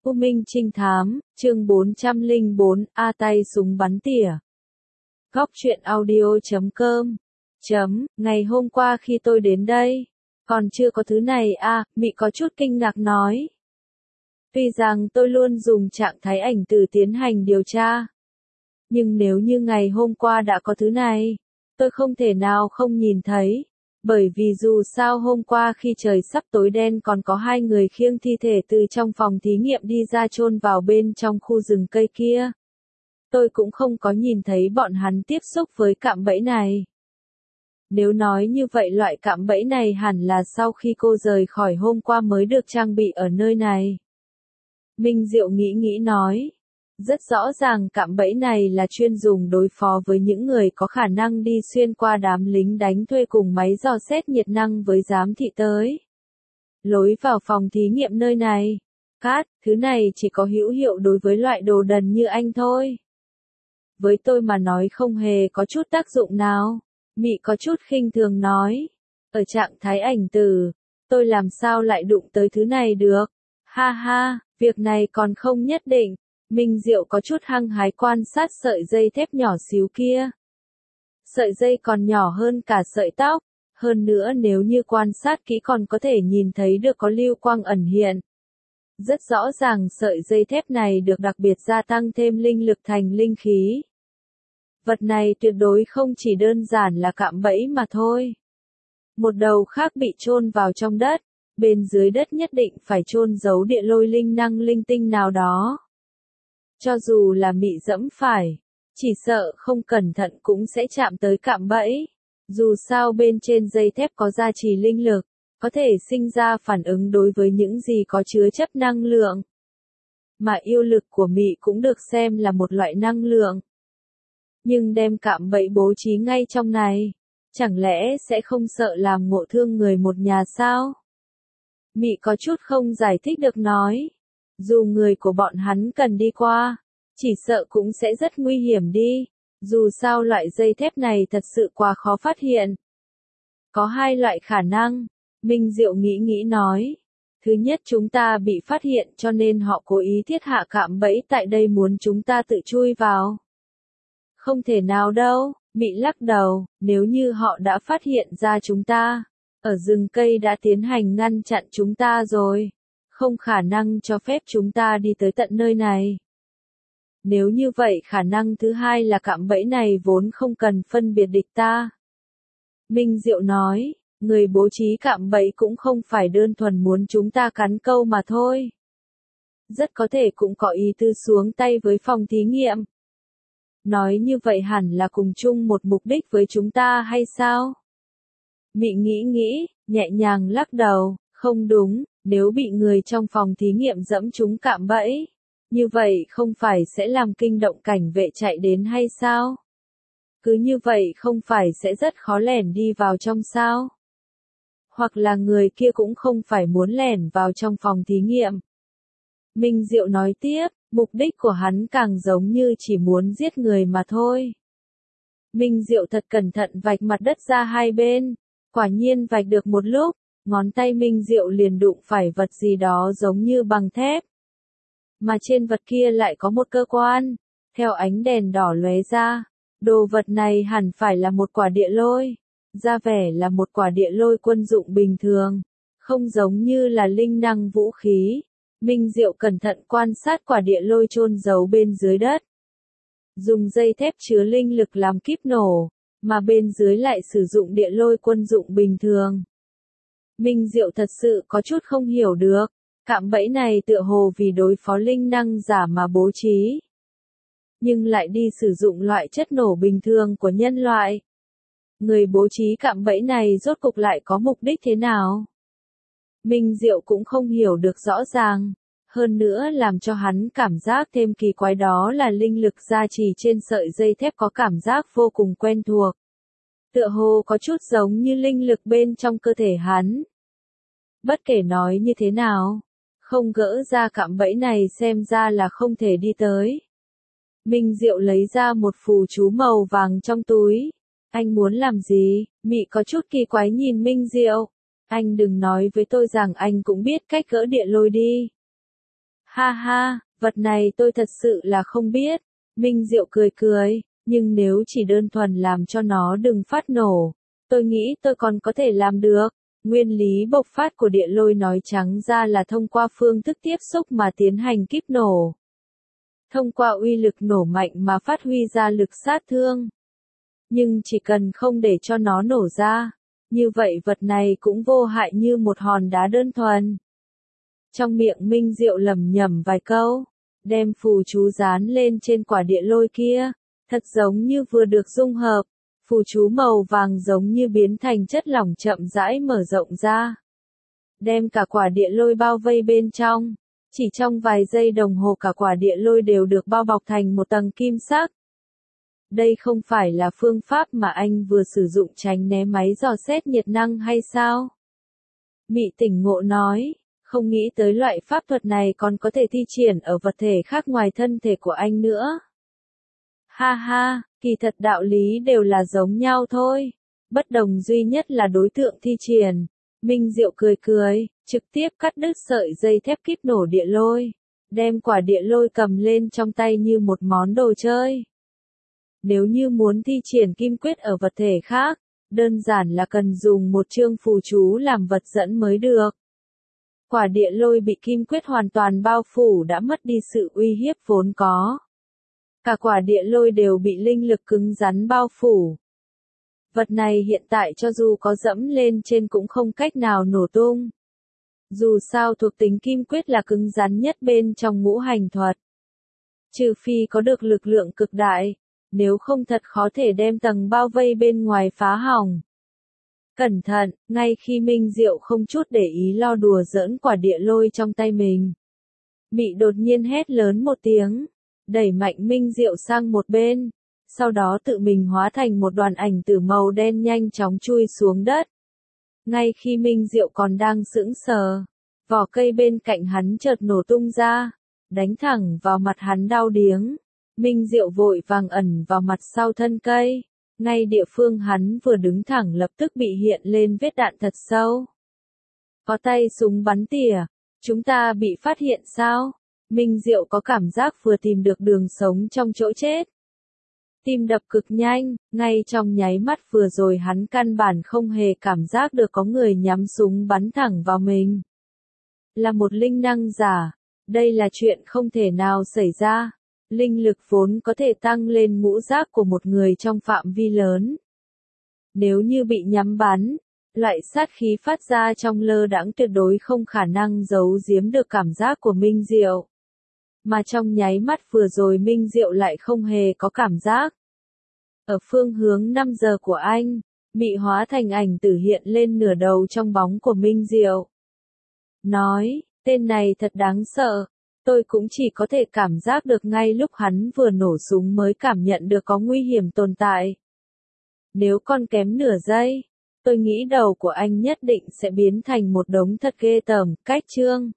U Minh Trinh Thám, chương 404, A tay súng bắn tỉa. Góc truyện audio.com. Ngày hôm qua khi tôi đến đây, còn chưa có thứ này à, Mị có chút kinh ngạc nói. Tuy rằng tôi luôn dùng trạng thái ảnh từ tiến hành điều tra. Nhưng nếu như ngày hôm qua đã có thứ này, tôi không thể nào không nhìn thấy. Bởi vì dù sao hôm qua khi trời sắp tối đen còn có hai người khiêng thi thể từ trong phòng thí nghiệm đi ra chôn vào bên trong khu rừng cây kia. Tôi cũng không có nhìn thấy bọn hắn tiếp xúc với cạm bẫy này. Nếu nói như vậy loại cạm bẫy này hẳn là sau khi cô rời khỏi hôm qua mới được trang bị ở nơi này. Minh Diệu nghĩ nói. Rất rõ ràng cạm bẫy này là chuyên dùng đối phó với những người có khả năng đi xuyên qua đám lính đánh thuê cùng máy dò xét nhiệt năng với giám thị tới. Lối vào phòng thí nghiệm nơi này. Thứ này chỉ có hữu hiệu đối với loại đồ đần như anh thôi. Với tôi mà nói không hề có chút tác dụng nào. Mị có chút khinh thường nói. Ở trạng thái ảnh từ, tôi làm sao lại đụng tới thứ này được. Ha ha, việc này còn không nhất định. Minh Diệu có chút hăng hái quan sát sợi dây thép nhỏ xíu kia. Sợi dây còn nhỏ hơn cả sợi tóc, hơn nữa nếu như quan sát kỹ còn có thể nhìn thấy được có lưu quang ẩn hiện. Rất rõ ràng sợi dây thép này được đặc biệt gia tăng thêm linh lực thành linh khí. Vật này tuyệt đối không chỉ đơn giản là cạm bẫy mà thôi. Một đầu khác bị chôn vào trong đất, bên dưới đất nhất định phải chôn giấu địa lôi linh năng linh tinh nào đó. Cho dù là Mị dẫm phải, chỉ sợ không cẩn thận cũng sẽ chạm tới cạm bẫy. Dù sao bên trên dây thép có gia trì linh lực, có thể sinh ra phản ứng đối với những gì có chứa chấp năng lượng. Mà yêu lực của Mị cũng được xem là một loại năng lượng. Nhưng đem cạm bẫy bố trí ngay trong này, chẳng lẽ sẽ không sợ làm ngộ thương người một nhà sao? Mị có chút không giải thích được nói. Dù người của bọn hắn cần đi qua, chỉ sợ cũng sẽ rất nguy hiểm đi. Dù sao loại dây thép này thật sự quá khó phát hiện. Có hai loại khả năng, Minh Diệu nghĩ nói. Thứ nhất chúng ta bị phát hiện cho nên họ cố ý thiết hạ cạm bẫy tại đây muốn chúng ta tự chui vào. Không thể nào đâu, Mị lắc đầu, nếu như họ đã phát hiện ra chúng ta, ở rừng cây đã tiến hành ngăn chặn chúng ta rồi. Không khả năng cho phép chúng ta đi tới tận nơi này. Nếu như vậy khả năng thứ hai là cạm bẫy này vốn không cần phân biệt địch ta. Minh Diệu nói, người bố trí cạm bẫy cũng không phải đơn thuần muốn chúng ta cắn câu mà thôi. Rất có thể cũng có ý tư xuống tay với phòng thí nghiệm. Nói như vậy hẳn là cùng chung một mục đích với chúng ta hay sao? Mị nghĩ, nhẹ nhàng lắc đầu, không đúng. Nếu bị người trong phòng thí nghiệm dẫm trúng cạm bẫy, như vậy không phải sẽ làm kinh động cảnh vệ chạy đến hay sao? Cứ như vậy không phải sẽ rất khó lẻn đi vào trong sao? Hoặc là người kia cũng không phải muốn lẻn vào trong phòng thí nghiệm. Minh Diệu nói tiếp, mục đích của hắn càng giống như chỉ muốn giết người mà thôi. Minh Diệu thật cẩn thận vạch mặt đất ra hai bên, quả nhiên vạch được một lúc. Ngón tay Minh Diệu liền đụng phải vật gì đó giống như bằng thép. Mà trên vật kia lại có một cơ quan, theo ánh đèn đỏ lóe ra. Đồ vật này hẳn phải là một quả địa lôi. Ra vẻ là một quả địa lôi quân dụng bình thường. Không giống như là linh năng vũ khí. Minh Diệu cẩn thận quan sát quả địa lôi chôn giấu bên dưới đất. Dùng dây thép chứa linh lực làm kíp nổ, mà bên dưới lại sử dụng địa lôi quân dụng bình thường. Minh Diệu thật sự có chút không hiểu được, cạm bẫy này tựa hồ vì đối phó linh năng giả mà bố trí. Nhưng lại đi sử dụng loại chất nổ bình thường của nhân loại. Người bố trí cạm bẫy này rốt cục lại có mục đích thế nào? Minh Diệu cũng không hiểu được rõ ràng. Hơn nữa làm cho hắn cảm giác thêm kỳ quái đó là linh lực gia trì trên sợi dây thép có cảm giác vô cùng quen thuộc. Tựa hồ có chút giống như linh lực bên trong cơ thể hắn. Bất kể nói như thế nào, không gỡ ra cạm bẫy này xem ra là không thể đi tới. Minh Diệu lấy ra một phù chú màu vàng trong túi. Anh muốn làm gì? Mị có chút kỳ quái nhìn Minh Diệu. Anh đừng nói với tôi rằng anh cũng biết cách gỡ địa lôi đi. Ha ha, vật này tôi thật sự là không biết. Minh Diệu cười cười, nhưng nếu chỉ đơn thuần làm cho nó đừng phát nổ, tôi nghĩ tôi còn có thể làm được. Nguyên lý bộc phát của địa lôi nói trắng ra là thông qua phương thức tiếp xúc mà tiến hành kíp nổ. Thông qua uy lực nổ mạnh mà phát huy ra lực sát thương. Nhưng chỉ cần không để cho nó nổ ra, như vậy vật này cũng vô hại như một hòn đá đơn thuần. Trong miệng Minh Diệu lẩm nhẩm vài câu, đem phù chú dán lên trên quả địa lôi kia, thật giống như vừa được dung hợp. Phù chú màu vàng giống như biến thành chất lỏng chậm rãi mở rộng ra. Đem cả quả địa lôi bao vây bên trong. Chỉ trong vài giây đồng hồ cả quả địa lôi đều được bao bọc thành một tầng kim sắc. Đây không phải là phương pháp mà anh vừa sử dụng tránh né máy dò xét nhiệt năng hay sao? Mị tỉnh ngộ nói, không nghĩ tới loại pháp thuật này còn có thể thi triển ở vật thể khác ngoài thân thể của anh nữa. Ha ha, kỳ thật đạo lý đều là giống nhau thôi. Bất đồng duy nhất là đối tượng thi triển. Minh Diệu cười cười, trực tiếp cắt đứt sợi dây thép kíp nổ địa lôi. Đem quả địa lôi cầm lên trong tay như một món đồ chơi. Nếu như muốn thi triển kim quyết ở vật thể khác, đơn giản là cần dùng một chương phù chú làm vật dẫn mới được. Quả địa lôi bị kim quyết hoàn toàn bao phủ đã mất đi sự uy hiếp vốn có. Cả quả địa lôi đều bị linh lực cứng rắn bao phủ. Vật này hiện tại cho dù có dẫm lên trên cũng không cách nào nổ tung. Dù sao thuộc tính kim quyết là cứng rắn nhất bên trong ngũ hành thuật. Trừ phi có được lực lượng cực đại, nếu không thật khó thể đem tầng bao vây bên ngoài phá hỏng. Cẩn thận, ngay khi Minh Diệu không chút để ý lo đùa giỡn quả địa lôi trong tay mình. Mị đột nhiên hét lớn một tiếng, đẩy mạnh Minh Diệu sang một bên, sau đó tự mình hóa thành một đoàn ảnh tử màu đen nhanh chóng chui xuống đất. Ngay khi Minh Diệu còn đang sững sờ, vỏ cây bên cạnh hắn chợt nổ tung ra, đánh thẳng vào mặt hắn đau điếng. Minh Diệu vội vàng ẩn vào mặt sau thân cây, ngay địa phương hắn vừa đứng thẳng lập tức bị hiện lên vết đạn thật sâu. Có tay súng bắn tỉa, chúng ta bị phát hiện sao? Minh Diệu có cảm giác vừa tìm được đường sống trong chỗ chết. Tim đập cực nhanh, ngay trong nháy mắt vừa rồi hắn căn bản không hề cảm giác được có người nhắm súng bắn thẳng vào mình. Là một linh năng giả, đây là chuyện không thể nào xảy ra. Linh lực vốn có thể tăng lên ngũ giác của một người trong phạm vi lớn. Nếu như bị nhắm bắn, loại sát khí phát ra trong lơ đãng tuyệt đối không khả năng giấu giếm được cảm giác của Minh Diệu. Mà trong nháy mắt vừa rồi Minh Diệu lại không hề có cảm giác. Ở phương hướng 5 giờ của anh, Mị hóa thành ảnh tử hiện lên nửa đầu trong bóng của Minh Diệu. Nói, tên này thật đáng sợ. Tôi cũng chỉ có thể cảm giác được ngay lúc hắn vừa nổ súng mới cảm nhận được có nguy hiểm tồn tại. Nếu còn kém nửa giây, tôi nghĩ đầu của anh nhất định sẽ biến thành một đống thật ghê tởm. Cách chương